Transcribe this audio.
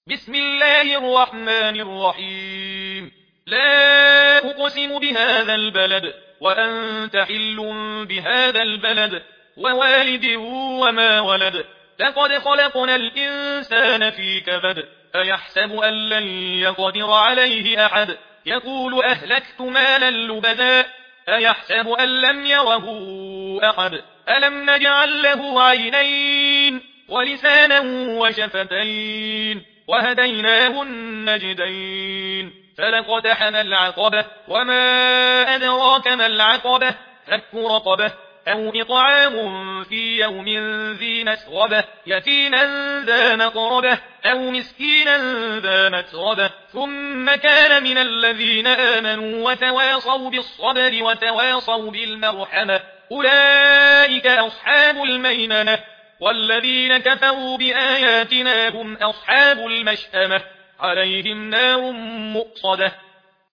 بسم الله الرحمن الرحيم. لا أقسم بهذا البلد وأنت حل بهذا البلد ووالد وما ولد. لقد خلقنا الإنسان في كبد. أيحسب أن لن يقدر عليه أحد. يقول أهلكت مالا لبدا. أيحسب أن لم يره أحد. ألم نجعل له عينين ولسانا وشفتين وهديناه النجدين. فلقتحم العقبة وما أدراك ما العقبة. فك رقبة أو إطعام في يوم ذي مسغبة يتيما ذا مقربة أو مسكينا ذا متربة ثم كان من الذين آمنوا وتواصوا بالصبر وتواصوا بالمرحمة أولئك أصحاب الميمنة. والذين كفروا بآياتنا هم أصحاب المشأمة عليهم نار مؤصدة.